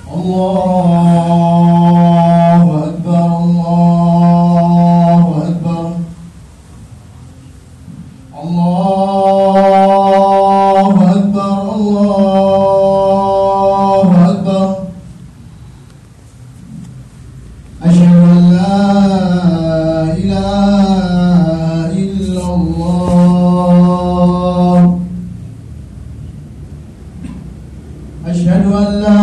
الله أكبر الله أكبر الله أكبر الله أكبر أشهد أن لا إله إلا الله أشهد أن لا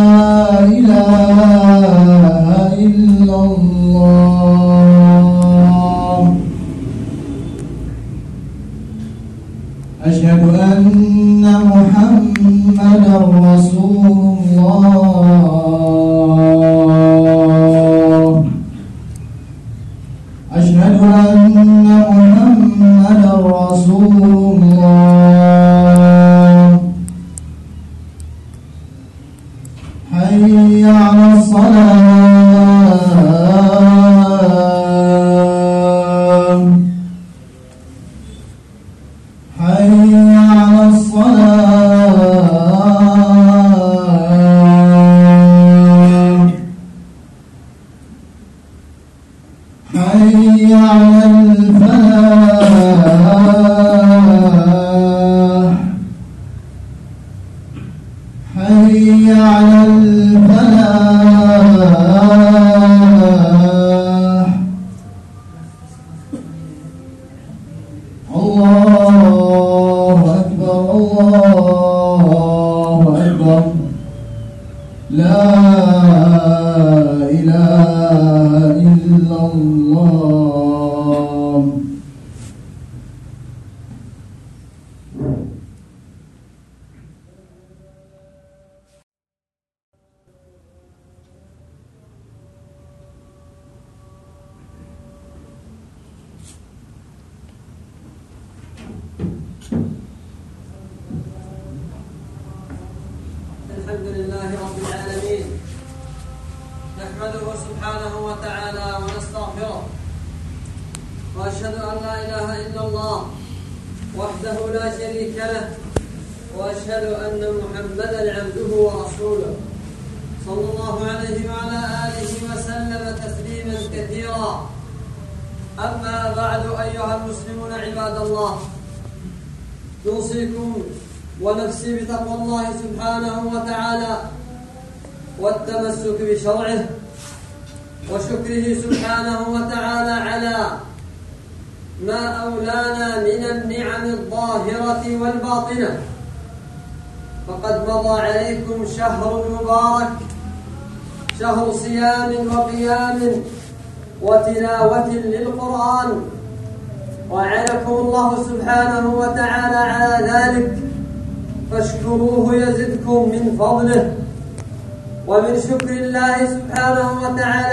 إله إلا الله أشهد أن محمدا رسول الله أشهد أن محمدا رسول الله حي على الصلاة حي على الصلاة حي على الفلاح حي على الفلاح الله أكبر الله أكبر لا إله إلا الله الحمد لله رب العالمين نحمده سبحانه وتعالى ونستغفره وأشهد أن لا إله إلا الله وحده لا شريك له وأشهد أن محمدا عبده ورسوله صلى الله عليه وعلى آله وسلم تسليما كثيرا أما بعد أيها المسلمون عباد الله نوصيكم ونفسي بتقوى الله سبحانه وتعالى والتمسك بشرعه وشكره سبحانه وتعالى على ما أولانا من النعم الظاهرة والباطنة فقد مضى عليكم شهر مبارك شهر صيام وقيام وتلاوة للقرآن وأعانكم الله سبحانه وتعالى على ذلك فاشكروه يزدكم من فضله ومن شكر الله سبحانه وتعالى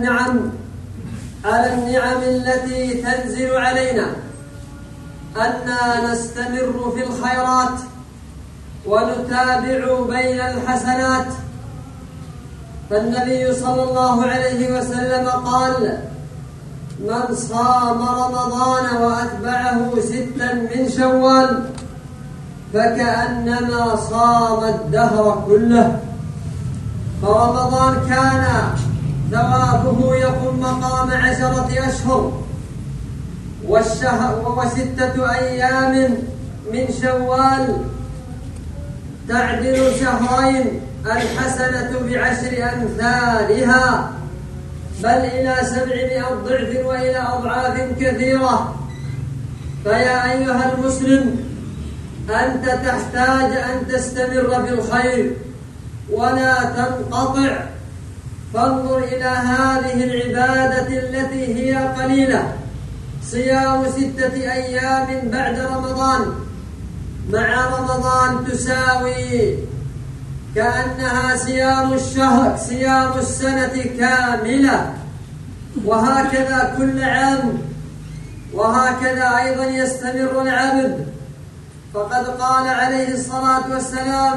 على النعم التي تنزل علينا أننا نستمر في الخيرات ونتابع بين الحسنات فالنبي صلى الله عليه وسلم قال من صام رمضان وأتبعه 6 من شوال فكأنما صام الدهر كله فرمضان كان ثوابه يقوم مقام 10 أشهر و6 أيام من شوال تعدل شهرين الحسنة ب10 أمثالها بل إلى 700 ضعف وإلى أضعاف كثيرة فيا أيها المسلم أنت تحتاج أن تستمر بالخير ولا تنقطع فانظر إلى هذه العبادة التي هي قليلة صيام 6 أيام بعد رمضان مع رمضان تساوي كأنها صيام السنة كاملة وهكذا كل عام وهكذا أيضا يستمر العبد فقد قال عليه الصلاة والسلام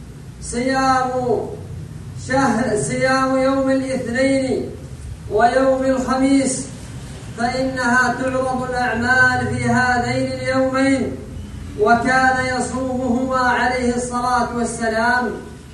صيام يوم الاثنين ويوم الخميس فإنها تعرض الأعمال في هذين اليومين وكان يصومهما عليه الصلاة والسلام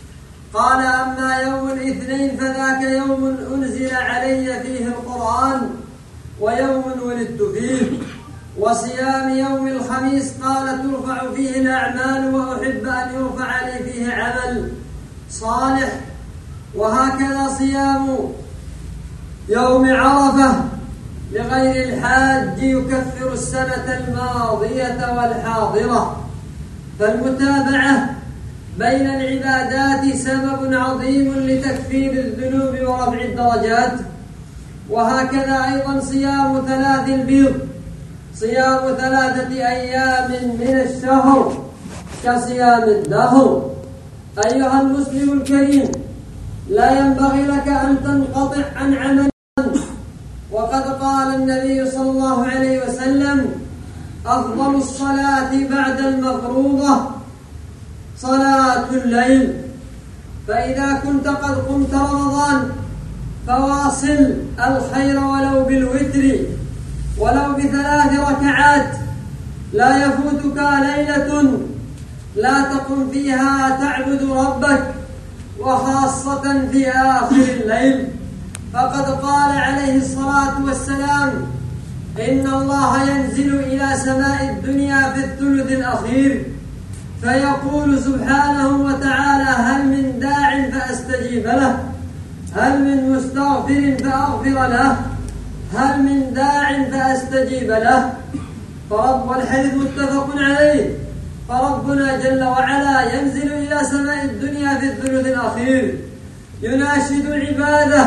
قال: أما يوم الاثنين فذاك يوم أنزل علي فيه القرآن ويوم ولدت فيه. وصيام يوم الخميس قال: ترفع فيه الأعمال وأحب أن يرفع لي فيه عمل صالح. وهكذا صيام يوم عرفة لغير الحاج يكفر السنة الماضية والحاضرة. فالمتابعة بين العبادات سبب عظيم لتكفير الذنوب ورفع الدرجات. وهكذا أيضا صيام 3 البيض، صيام 3 أيام من الشهر كصيام الدهر. أيها المسلم الكريم، لا ينبغي لك أن تنقطع عن عمل. وقد قال النبي صلى الله عليه وسلم: أفضل الصلاة بعد المفروضة صلاة الليل. فإذا كنت قد قمت رمضان فواصل الخير ولو بالوتر، ولو ب3 ركعات. لا يفوتك ليلة لا تقم فيها تعبد ربك، وخاصة في آخر الليل. فقد قال عليه الصلاة والسلام: إن الله ينزل إلى سماء الدنيا في الثلث الأخير فيقول سبحانه وتعالى: هل من داع فأستجيب له؟ هل من مستغفر فأغفر له؟ هل من داع فأستجيب له؟ والحديث متفق عليه. فربنا جل وعلا ينزل إلى سماء الدنيا في الثلث الأخير يناشد عباده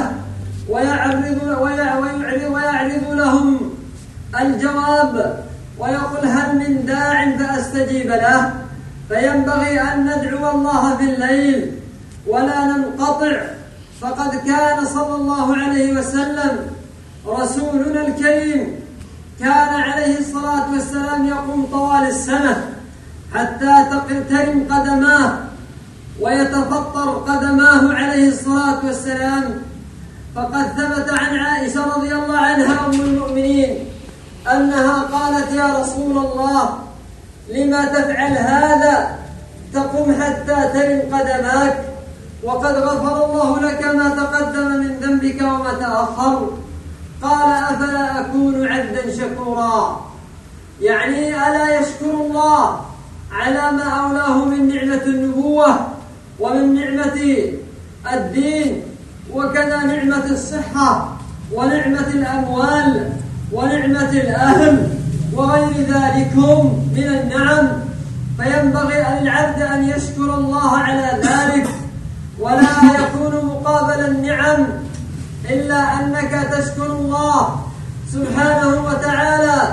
ويعرض لهم الجواب، ويقول: هل من داع فأستجيب له؟ فينبغي أن ندعو الله في الليل ولا ننقطع. فقد كان صلى الله عليه وسلم رسولنا الكريم كان عليه الصلاة والسلام يقوم طوال السنة حتى تقترن قدماه ويتفطر قدماه عليه الصلاة والسلام. فقد ثبت عن عائشة رضي الله عنها أم المؤمنين أنها قالت: يا رسول الله، لما تفعل هذا؟ تقوم حتى ترن قدماك وقد غفر الله لك ما تقدم من ذنبك وما تأخر. قال: أفلا أكون عبدا شكورا؟ يعني ألا يشكر الله على ما أولاه من نعمة النبوة ومن نعمة الدين، وكذا نعمة الصحة ونعمة الأموال ونعمة الأهل وغير ذلك من النعم. فينبغي للعبد أن يشكر الله على ذلك، ولا يكون مقابل النعم إلا أنك تشكر الله سبحانه وتعالى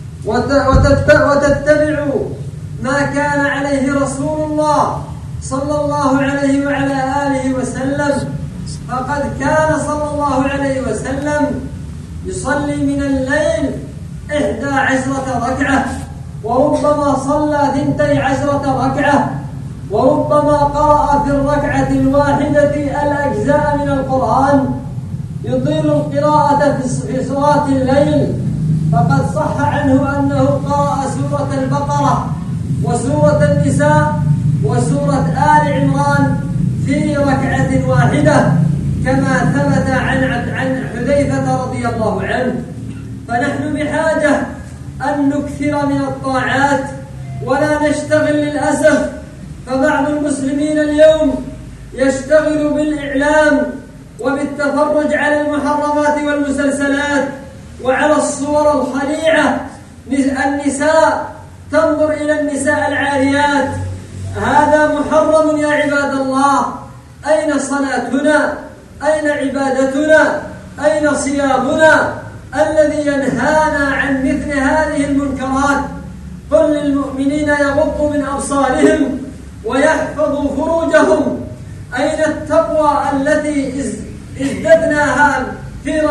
وتتبع ما كان عليه رسول الله صلى الله عليه وعلى آله وسلم. فقد كان صلى الله عليه وسلم يصلي من الليل 11 ركعة، وربما صلى 12 ركعة، وربما قرأ في الركعة الواحدة الأجزاء من القرآن، يطيل القراءة في صلاة الليل. فقد صح عنه أنه قرأ سورة البقرة وسورة النساء وسورة آل عمران في ركعة واحدة، كما ثبت عن حذيفة رضي الله عنه. فنحن بحاجة أن نكثر من الطاعات ولا نشتغل للأسف. فبعض المسلمين اليوم يشتغل بالإعلام وبالتفرج على المحرمات والمسلسلات وعلى الصور الخليعة. النساء تنظر إلى النساء العاريات، هذا محرم يا عباد الله. أين صلاتنا؟ أين عبادتنا؟ أين صيامنا الذي ينهانا عن مثل هذه المنكرات؟ قل للمؤمنين يغضوا من أبصارهم ويحفظوا فروجهم. أين التقوى التي ازددناها في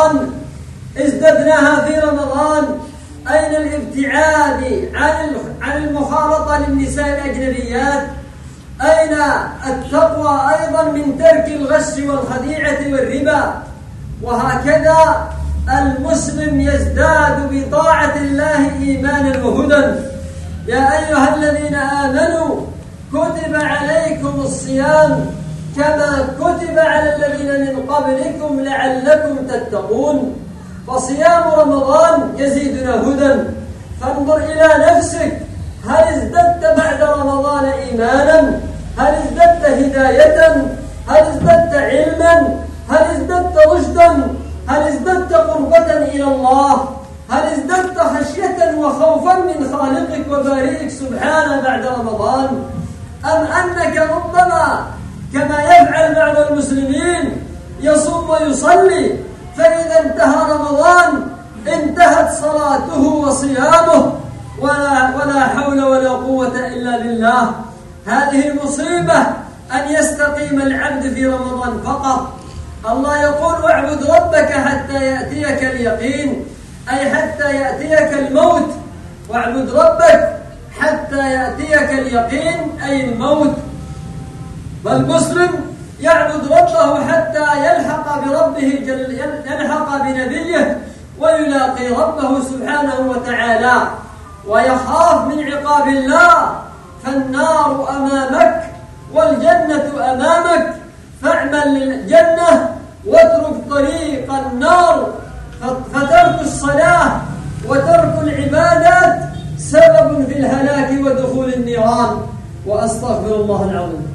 رمضان؟ أين الابتعاد عن المخالطة للنساء الأجنبيات؟ أين التقوى أيضا من ترك الغش والخديعة والربا؟ وهكذا المسلم يزداد بطاعة الله إيمانا وهدى. يا أيها الذين آمنوا كتب عليكم الصيام كما كتب على الذين من قبلكم لعلكم تتقون. فصيام رمضان يزيدنا هدى. فانظر إلى نفسك، هل ازددت بعد رمضان إيمانا؟ هل ازددت هداية؟ هل ازددت علما؟ هل ازددت رشدا؟ هل ازددت قربة إلى الله؟ هل ازددت خشية وخوفا من خالقك وبارئك سبحانه بعد رمضان؟ أم أنك ربما كما يفعل بعض المسلمين يصوم ويصلي، فإذا انتهى رمضان انتهت صلاته وصيامه ولا حول ولا قوة إلا بالله. هذه المصيبة أن يستقيم العبد في رمضان فقط. الله يقول: واعبد ربك حتى يأتيك اليقين، أي حتى يأتيك الموت. واعبد ربك حتى يأتيك اليقين أي الموت. فالمسلم يعبد ربه حتى يلحق بربه يلحق بنبيه ويلاقي ربه سبحانه وتعالى ويخاف من عقاب الله. فالنار أمامك والجنة أمامك، فاعمل للجنة واترك طريق النار. فترك الصلاة وترك العبادات سبب في الهلاك ودخول النيران. وأستغفر الله العظيم.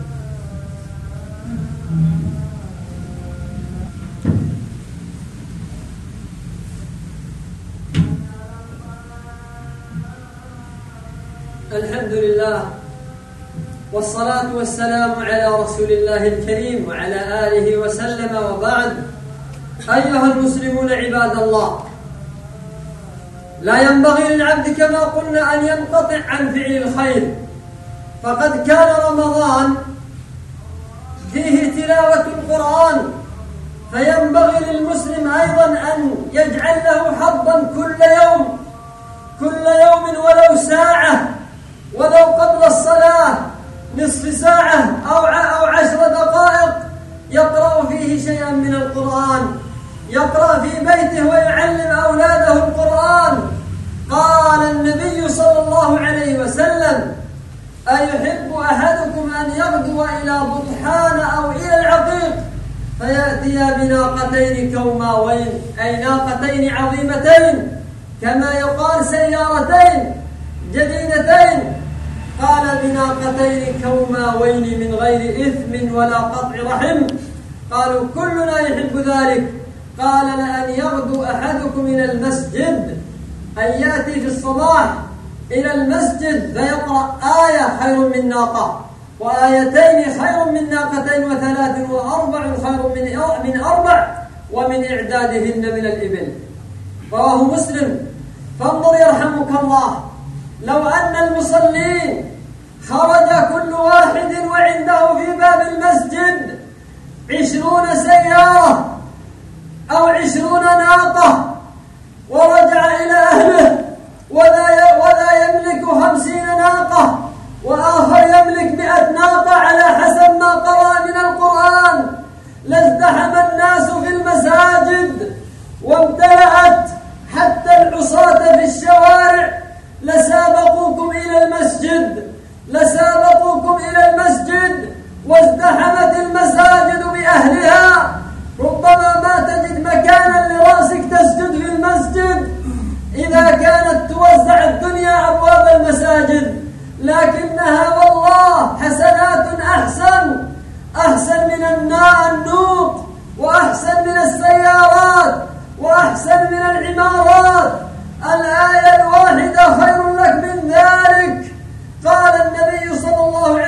الحمد لله والصلاة والسلام على رسول الله الكريم وعلى آله وسلم، وبعد. أيها المسلمون عباد الله، لا ينبغي للعبد كما قلنا أن ينقطع عن فعل الخير، فقد كان رمضان فيه تلاوة القرآن، فينبغي للمسلم أيضا أن يجعل له حظا كل يوم ولو ساعة، ولو قبل الصلاة نصف ساعة أو 10 دقائق يقرأ فيه شيئا من القرآن، يقرأ في بيته ويعلم أولاده القرآن. قال النبي صلى الله عليه وسلم: أيحب أحدكم أن يغدو إلى بطحان أو إلى العقيق فيأتي بناقتين كوماوين، أي ناقتين عظيمتين، كما يقال سيارتين جديدتين. قال: بناقتين كوماوين من غير إثم ولا قطع رحم. قالوا: كلنا يحب ذلك. قال: لأن يغدو أحدكم إلى المسجد، أن يأتي في الصباح إلى المسجد فيقرأ آية خير من ناقة، وآيتين خير من ناقتين، وثلاث وأربع خير من أربع، ومن إعدادهن من الإبل. رواه مسلم. فانظر يرحمك الله، لو أن المصلين خرج كل واحد وعنده في باب المسجد 20 سيارة أو 20 ناقة، ورجع إلى أهله وذا يملك 50 ناقة، وآخر يملك 100 ناقة، على حسب ما قرأ من القرآن، لازدحم الناس في المساجد وامتلأت حتى العصاة في الشوارع لسابقوكم إلى المسجد وازدحمت المساجد بأهلها. ربما ما تجد مكانا لرأسك تسجد في المسجد إذا كانت توزع الدنيا أبواب المساجد، لكنها والله حسنات أحسن من النوق، وأحسن من السيارات، وأحسن من العمارات. الآية الواحدة خير لك من ذلك. قال النبي صلى الله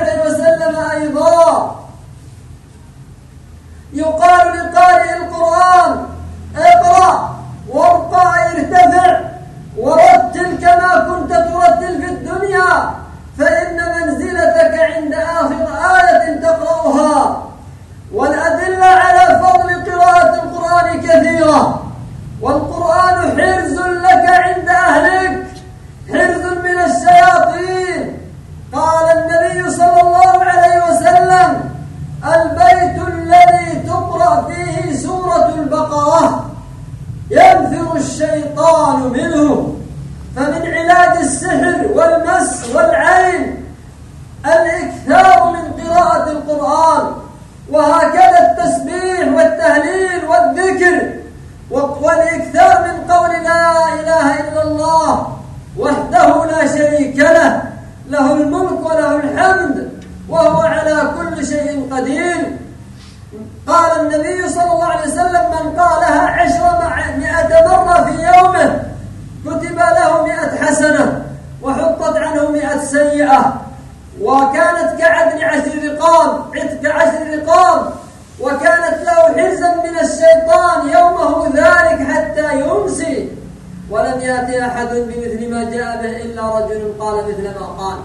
وكانت كعدل 10 رقاب، عتق 10 رقاب، وكانت له حرزا من الشيطان يومه ذلك حتى يمسي، ولم يأتي أحد بمثل ما جاء به إلا رجل قال مثل ما قال.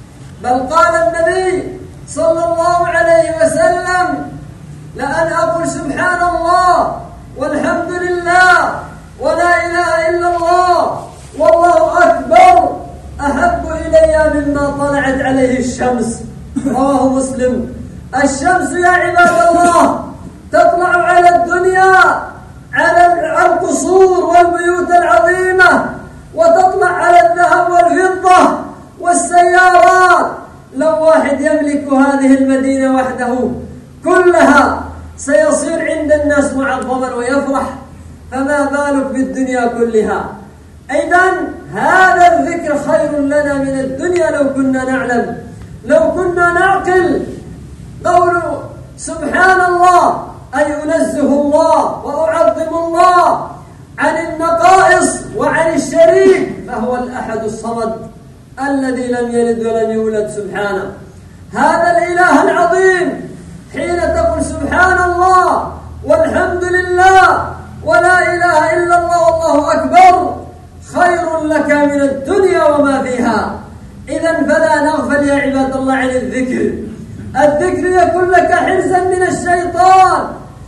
بل قال النبي صلى الله عليه وسلم: لأن أقول سبحان الله والحمد لله ولا إله إلا الله والله أكبر أحب إلي مما طلعت عليه الشمس. رواه مسلم. الشمس يا عباد الله تطلع على الدنيا، على القصور والبيوت العظيمة، وتطلع على الذهب والفضة والسيارات. لو واحد يملك هذه المدينة وحده كلها سيصير عند الناس معظما ويفرح، فما بالك بالدنيا كلها. إذن هذا الذكر خير لنا من الدنيا لو كنا نعلم، لو كنا نعقل. قول سبحان الله أي أنزه الله وأعظم الله عن النقائص وعن الشريك، فهو الأحد الصمد الذي لم يلد ولم يولد سبحانه. هذا الإله العظيم حين تقول سبحان الله والحمد لله ولا إله إلا الله والله أكبر خير لك من الدنيا وما فيها. إذن فلا نغفل يا عباد الله عن الذكر. الذكر يكون لك حرزا من الشيطان.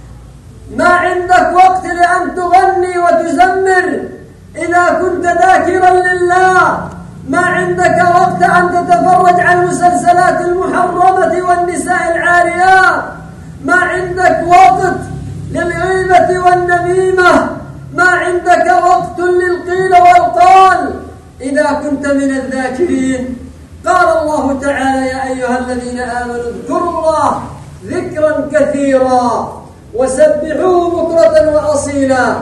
ما عندك وقت لأن تغني وتزمر إذا كنت ذاكرا لله، ما عندك وقت أن تتفرج عن المسلسلات المحرمة والنساء العاريات، ما عندك وقت للغيبة والنميمة، ما عندك وقت للقيل والقال إذا كنت من الذاكرين. قال الله تعالى: يا أيها الذين آمنوا اذكروا الله ذكرا كثيرا وسبحوه بكرة وأصيلا.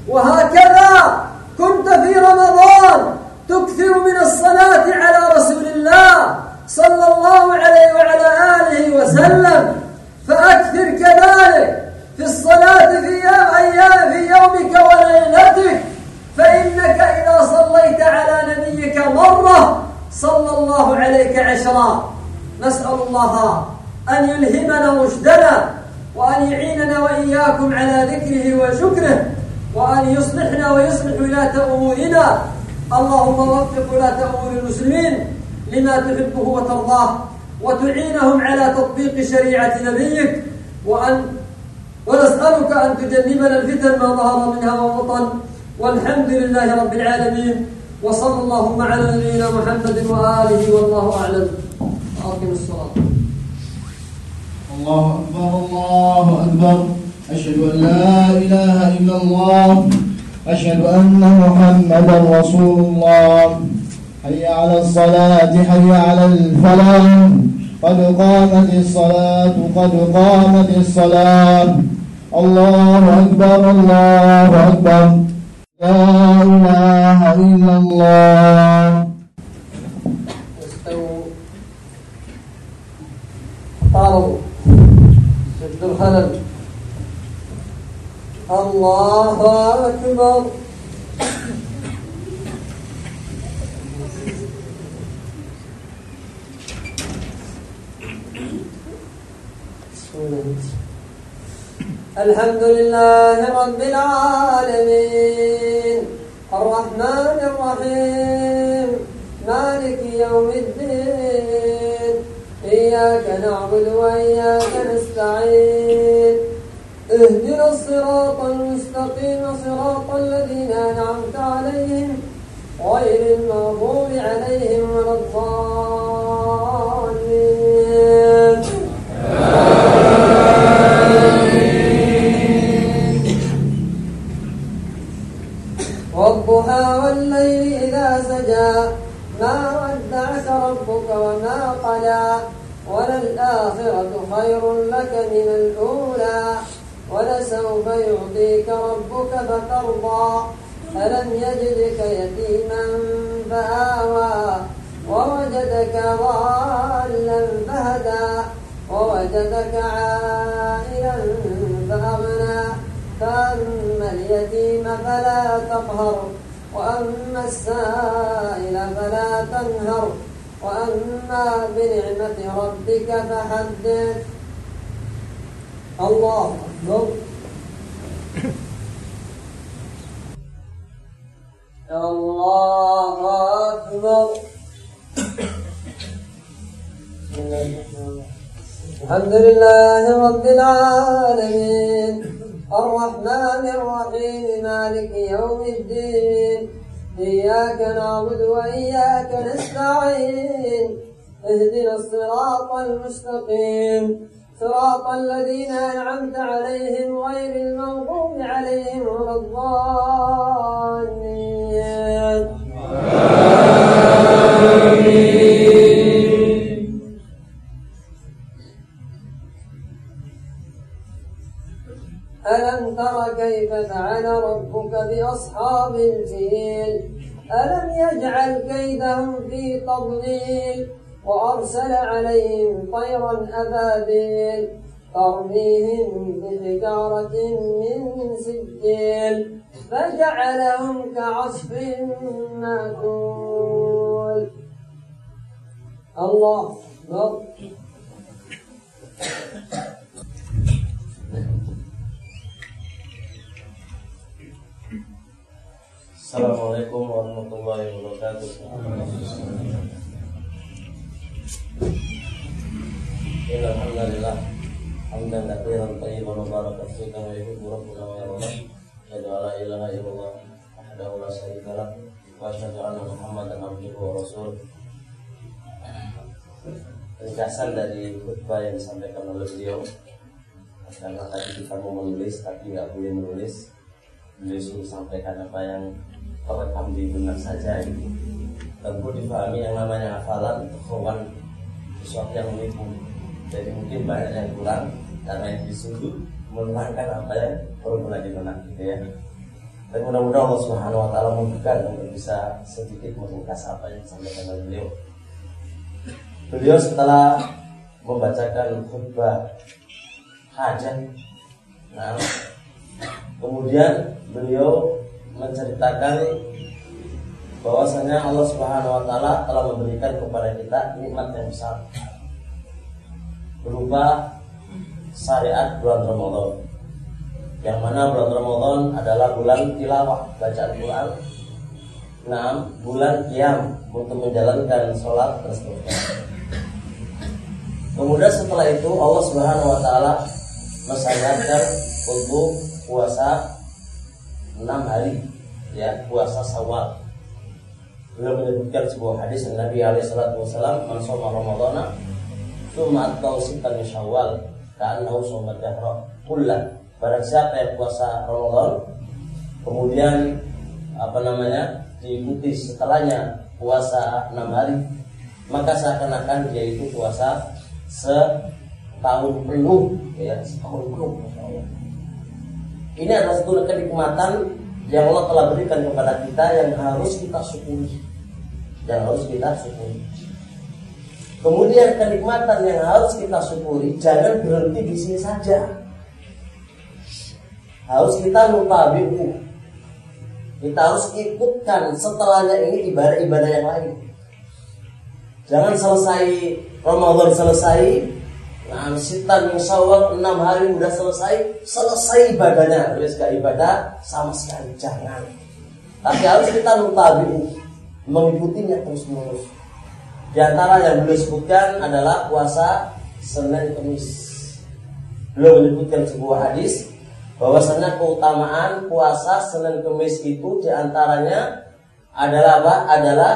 وهكذا كنت في رمضان تكثر من الصلاة على رسول الله صلى الله عليه وعلى آله وسلم، فأكثر كذلك في الصلاة في يومك وليلتك، فإنك إذا صليت على نبيك مرة صلى الله عليك 10. نسأل الله أن يلهمنا رشدنا وأن يعيننا وإياكم على ذكره وشكره، وأن يصلحنا ويصلح ولاة أمورنا. اللهم وفق ولاة أمور المسلمين لما تحبه وترضاه، وتعينهم على تطبيق شريعة نبيك، ونسألك أن تجنبنا الفتن ما ظهر منها وبطن. والحمد لله رب العالمين، وصلى اللهم على نبينا محمد وآله، والله أعلم. أقم الصلاة. الله أكبر الله أكبر. أشهد أن لا إله إلا الله، أشهد أن محمدا رسول الله. حي على الصلاة، حي على الفلاح، قد قامت الصلاة، قد قامت الصلاة. الله أكبر الله أكبر. لا إله إلا الله. استووا، قاربوا، سدوا الخلل. الله أكبر. الحمد لله رب العالمين، الرحمن الرحيم، مالك يوم الدين، إياك نعبد وإياك نستعين، اهدنا الصراط المستقيم صراط الذين أنعمت عليهم غير المغضوب عليهم ولا الضالين. والضحى والليل إذا سجى ما ودعك ربك وما قلى، وللآخرة خير لك من الأولى، ولسوف يعطيك ربك فترضى. ألم يجدك يتيما فآوى، ووجدك ضالا فهدى، ووجدك عائلا فأغنى. فأما اليتيم فلا تقهر، وأما السائل فلا تنهر، وأما بنعمة ربك فحدث. الله أكبر. الله أكبر. الحمد لله رب العالمين الرحمن الرحيم مالك يوم الدين إياك نعبد وإياك نستعين اهدنا الصراط المستقيم صراط الذين أنعمت عليهم غير المغضوب عليهم ولا الضالين. ألم تر كيف فعل ربك بأصحاب الفيل ألم يجعل كيدهم في تضليل وأرسل عليهم طيرا أبابيل ترميهم بحجارة من سجيل فجعلهم كعصف مأكول. الله أكبر. Assalamualaikum warahmatullahi wabarakatuh. Alhamdulillah hamdan katsiran thayyiban mubarakan fihi kama yuhibbu rabbuna wa yarda. Asyhadu an la ilaha illallah wahdahu la syarika lah wa asyhadu anna Muhammadan abduhu wa rasuluh. Ringkasan dari khutbah yang disampaikan oleh beliau, karena tadi kita mau menulis tapi nggak boleh menulis, beliau suruh sampaikan apa yang terekam di benak saja gitu. Tentu dipahami yang namanya hafalan itu kawan sesuatu yang menipu. Jadi mungkin banyak yang kurang karena yang disuruh menerangkan apa yang perlu di benak gitu ya. Dan mudah-mudahan Allah Subhanahu wa taala membukakan untuk bisa sedikit meringkas apa yang disampaikan oleh beliau. Beliau setelah membacakan khutbah hajat, nah, kemudian beliau menceritakan bahwasanya Allah Subhanahu wa taala telah memberikan kepada kita nikmat yang besar berupa syariat bulan Ramadan. Yang mana bulan Ramadan adalah bulan tilawah, bacaan Quran. Nah, bulan qiyam untuk menjalankan sholat dan seterusnya. Kemudian setelah itu Allah Subhanahu wa taala mensyariatkan untuk puasa 6 hari, ya, puasa Syawal. Beliau menyebutkan sebuah hadis dari Nabi alaihi salatu wasallam, "Man shoma Ramadhana tsumma atba'ahu sittan min Syawal, ka'annahu shoma dahra kullah." Barang siapa yang puasa Ramadan, kemudian diikuti setelahnya puasa 6 hari, maka seakan-akan dia itu puasa setahun penuh, ya, setahun penuh. Ini adalah satu kenikmatan yang Allah telah berikan kepada kita yang harus kita syukuri. Kemudian kenikmatan yang harus kita syukuri jangan berhenti di sini saja. Harus kita mutabi'u. Kita harus ikutkan setelahnya ini ibadah-ibadah yang lain. Jangan selesai Ramadan selesai, nah, sitan min Syawal 6 hari udah selesai ibadahnya, terus gak ibadah sama sekali, jangan. Tapi harus kita mutabi'u, mengikutinya terus-menerus. Di antara yang beliau sebutkan adalah puasa Senin Kamis. Beliau menyebutkan sebuah hadis bahwasanya keutamaan puasa Senin Kamis itu di antaranya adalah apa? Adalah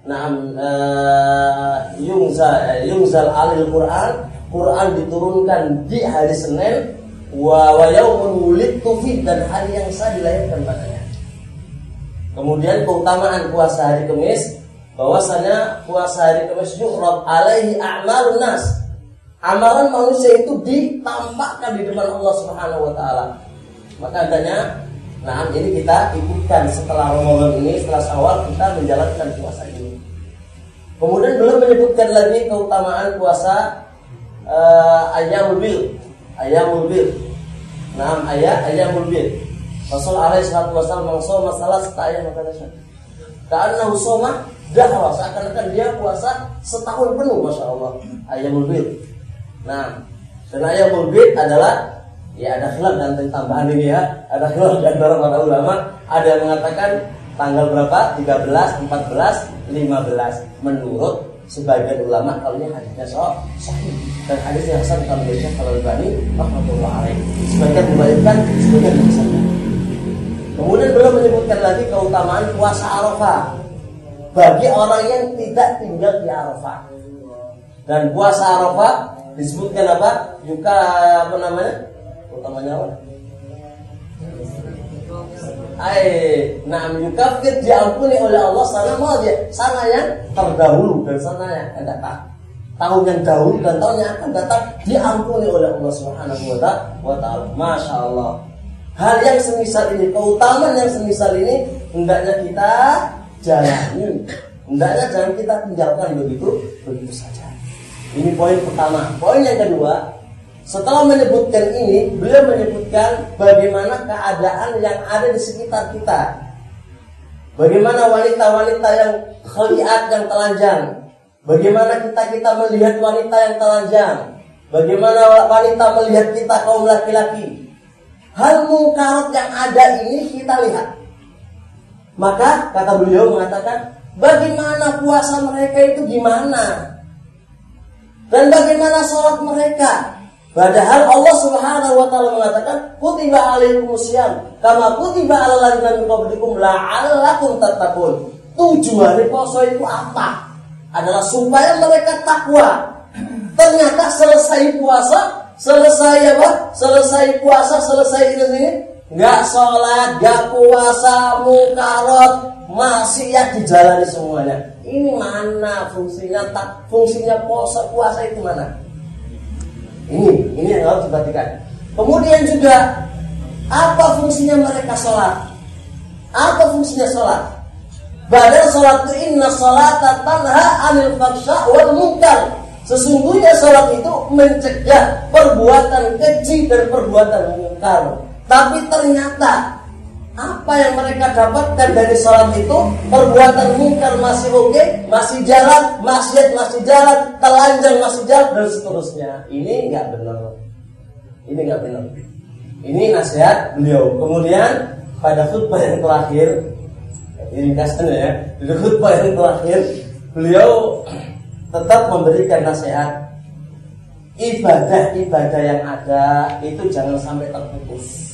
yungzal alil Quran diturunkan di hari Senin, wa yaumun wulidtu fi, dan hari yang saya dilahirkan padanya. Kemudian keutamaan puasa hari Kamis, bahwasanya puasa hari Kamis yu'rad alaihi a'malun nas. Amalan manusia itu ditampakkan di depan Allah Subhanahu wa taala. Maka adanya, nah, ini kita ikutkan setelah Ramadan ini, setelah Syawal kita menjalankan puasa ini. Kemudian beliau menyebutkan lagi keutamaan puasa Ayyamul Bid. Nah, Ayyamul Bid. Rasul alaihi salatu wasallam mengso masalah setayang makanya. Karena usoma dakwah seakan-akan dia puasa setahun penuh, masya Allah. Ayyamul bid. Nah, dan ayyamul bid adalah ya ada khilaf dan tambahan ini ya, ada khilaf di antara para ulama. Ada yang mengatakan tanggal berapa? 13, 14, 15. Menurut sebagian ulama kalau ini hadisnya sahih dan hadisnya hasan kalau Syekh Al-Albani rahmatullah alaihi. Sebagian meriwayatkan, sebagian hasankan. Kemudian beliau menyebutkan lagi keutamaan puasa Arafah bagi orang yang tidak tinggal di Arafah. Dan puasa Arafah disebutkan apa? Utamanya apa? Yukafir diampuni oleh Allah sana yang terdahulu dan sana yang akan datang. Tahun yang dahulu dan tahun yang akan datang diampuni oleh Allah Subhanahu wa taala. Masya Allah. Hal yang semisal ini, keutamaan yang semisal ini hendaknya kita jalani. Hendaknya jangan kita tinggalkan begitu saja. Ini poin pertama. Poin yang kedua, setelah menyebutkan ini, beliau menyebutkan bagaimana keadaan yang ada di sekitar kita. Bagaimana wanita-wanita yang khaliat, yang telanjang. Bagaimana kita melihat wanita yang telanjang. Bagaimana wanita melihat kita kaum laki-laki. Hal mungkarat yang ada ini kita lihat. Maka kata beliau mengatakan, bagaimana puasa mereka itu gimana? Dan bagaimana sholat mereka? Padahal Allah Subhanahu wa taala mengatakan, kutiba alaikumusiyam kama kutiba alal ladzina min qablikum la'allakum tattaqun. Tujuan puasa itu apa? Adalah supaya mereka takwa. Ternyata selesai puasa, selesai ini enggak sholat, enggak puasa, mukarot, maksiat dijalani semuanya. Ini mana fungsinya puasa itu mana? Ini yang harus diperhatikan. Kemudian juga apa fungsinya mereka sholat? Apa fungsinya sholat? Padahal sholat itu inna sholata tanha anil fahsya wal munkar. Sesungguhnya sholat itu mencegah perbuatan keji dan perbuatan munkar. Tapi ternyata apa yang mereka dapatkan dari sholat itu, perbuatan munkar masih oke, masih jalan, maksiat masih jalan, telanjang masih jalan, dan seterusnya. Ini nggak benar. Ini nasihat beliau. Kemudian pada khutbah yang terakhir, ini ringkasannya ya. Di khutbah yang terakhir, beliau tetap memberikan nasihat. Ibadah-ibadah yang ada itu jangan sampai terputus.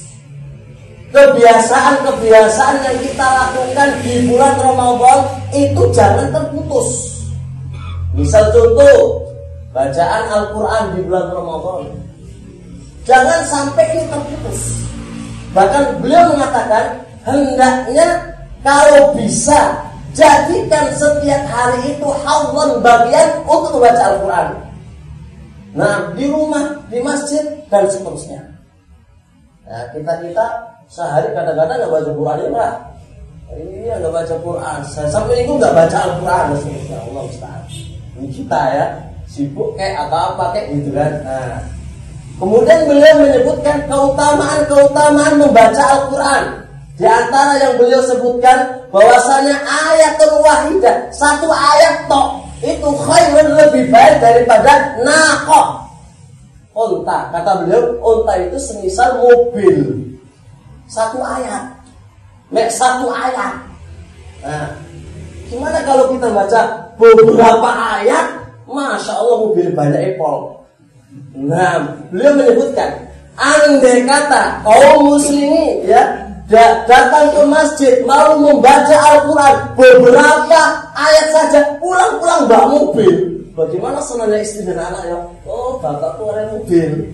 Kebiasaan yang kita lakukan di bulan Ramadan itu jangan terputus. Misal contoh, bacaan Al-Quran di bulan Ramadan jangan sampai ini terputus. Bahkan beliau mengatakan, hendaknya kalau bisa jadikan setiap hari itu hawlan bagian untuk membaca Al-Quran. Nah, di rumah, di masjid, dan seterusnya. Nah, kita sehari kadang-kadang nggak baca Quran ya Pak. Ini nggak baca Quran. Sampai itu nggak baca Al-Quran. Ya Allah Ustaz. Ini kita ya sibuk kayak apa kayak gitu kan. Nah, kemudian beliau menyebutkan keutamaan membaca Al-Quran. Di antara yang beliau sebutkan bahwasanya ayatul wahidah, satu ayat tok itu khairun, lebih baik daripada naqah. Unta, kata beliau, unta itu semisal mobil. Satu ayat. Satu ayat. Nah, gimana kalau kita baca beberapa ayat? Masya Allah, mobil banyak Apple. Nah, beliau menyebutkan, andai kata kaum muslimin ya datang ke masjid mau membaca Al-Quran beberapa ayat saja, pulang-pulang bawa mobil. Bagaimana senangnya istri dan anak ya? Oh, bapakku ada mobil.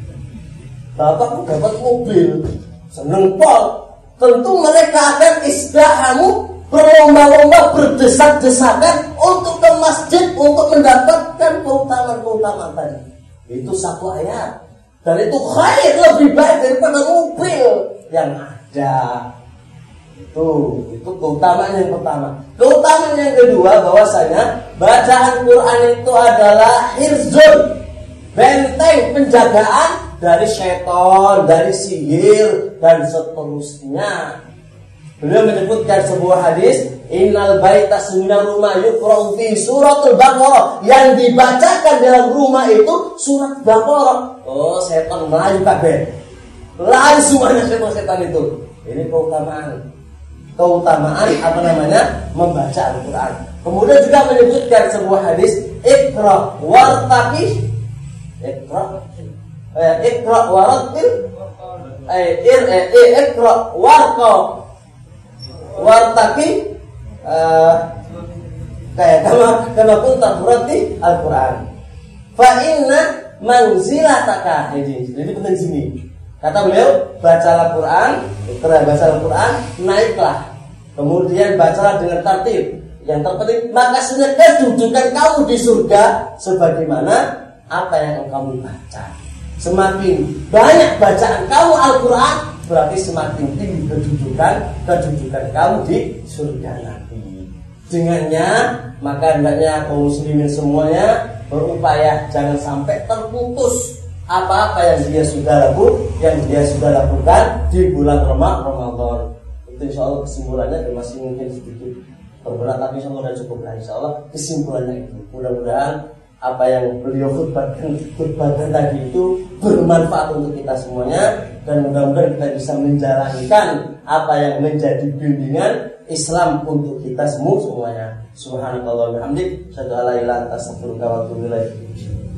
Bapakku dapat mobil. Seneng pol. Tentu mereka akan isdahamu, berlomba-lomba, berdesak-desakan untuk ke masjid untuk mendapatkan keutamaan tadi. Itu satu ayat. Dan itu khair, lebih baik daripada mobil yang ada. Itu keutamaan yang pertama. Keutamaan yang kedua, bahwasanya bacaan Quran itu adalah hirzun, benteng penjagaan dari syaitan, dari sihir dan seterusnya. Beliau menyebutkan sebuah hadis, innal baita seminar rumah yuqra'u fi suratul Baqarah, yang dibacakan dalam rumah itu surat Baqarah. Oh, setan melayu kabeh. Lari semuanya setan-setan itu. Ini keutamaan apa namanya? Membaca Al-Qur'an. Kemudian juga menyebutkan sebuah hadis, Iqra wartaqi. Iqra warattil. Iqra wartaqi kayak kama kunta berarti Al-Qur'an. Fa inna manzilataka. Jadi penting sini. Kata beliau, bacalah Quran, baca Al-Quran, naiklah. Kemudian bacalah dengan tertib. Yang terpenting, maka kedudukan kamu di surga sebagaimana apa yang kamu baca. Semakin banyak bacaan kamu Al-Quran, berarti semakin tinggi kedudukan kamu di surga nanti. Dengannya, maka hendaknya kaum muslimin semuanya berupaya jangan sampai terputus apa-apa yang dia sudah lakukan di bulan Ramadan. Itu insya Allah kesimpulannya, masih mungkin sedikit berberat, tapi insya Allah sudah cukup. Insya Allah kesimpulannya itu, mudah-mudahan apa yang beliau khutbahkan tadi itu bermanfaat untuk kita semuanya, dan mudah-mudahan kita bisa menjalankan apa yang menjadi bimbingan Islam untuk kita semuanya. Subhanallah wa bihamdik, asyhadu an la ilaha illa anta, astaghfiruka wa atubu ilaik.